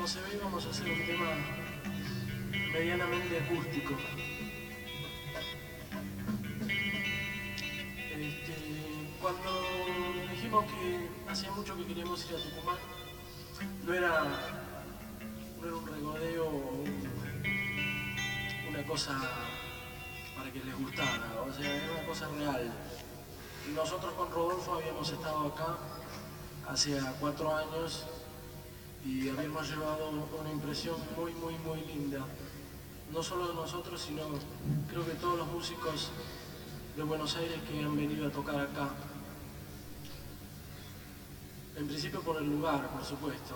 se ve, vamos a hacer un tema medianamente acústico. Cuando dijimos que hacía mucho que queríamos ir a Tucumán, no era un regodeo o una cosa para que les gustara, o sea, era una cosa real. Nosotros con Rodolfo habíamos estado acá hace 4 años y habíamos llevado una impresión muy linda, no solo de nosotros, sino creo que todos los músicos de Buenos Aires que han venido a tocar acá. En principio por el lugar, por supuesto,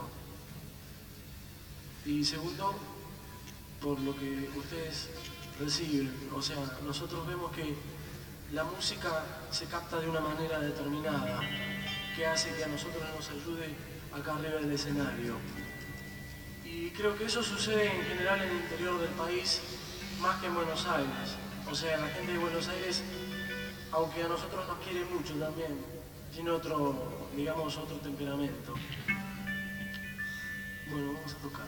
y segundo, por lo que ustedes reciben. O sea, nosotros vemos que la música se capta de una manera determinada, que hace que a nosotros nos ayude acá arriba del escenario. Y creo que eso sucede en general en el interior del país, más que en Buenos Aires. O sea, la gente de Buenos Aires, aunque a nosotros nos quiere mucho también, tiene otro, digamos, otro temperamento. Bueno, vamos a tocar.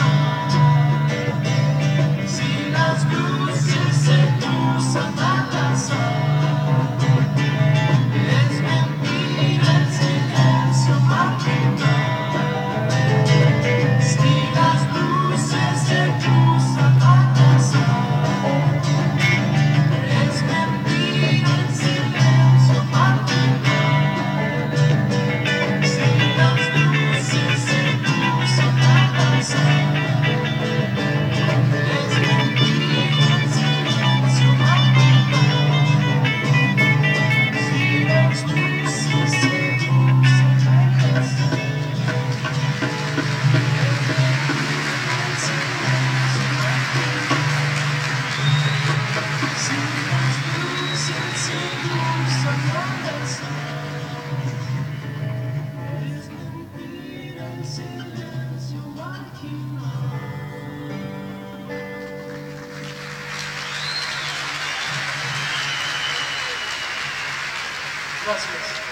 Las luces se cruzan al azar. Gracias.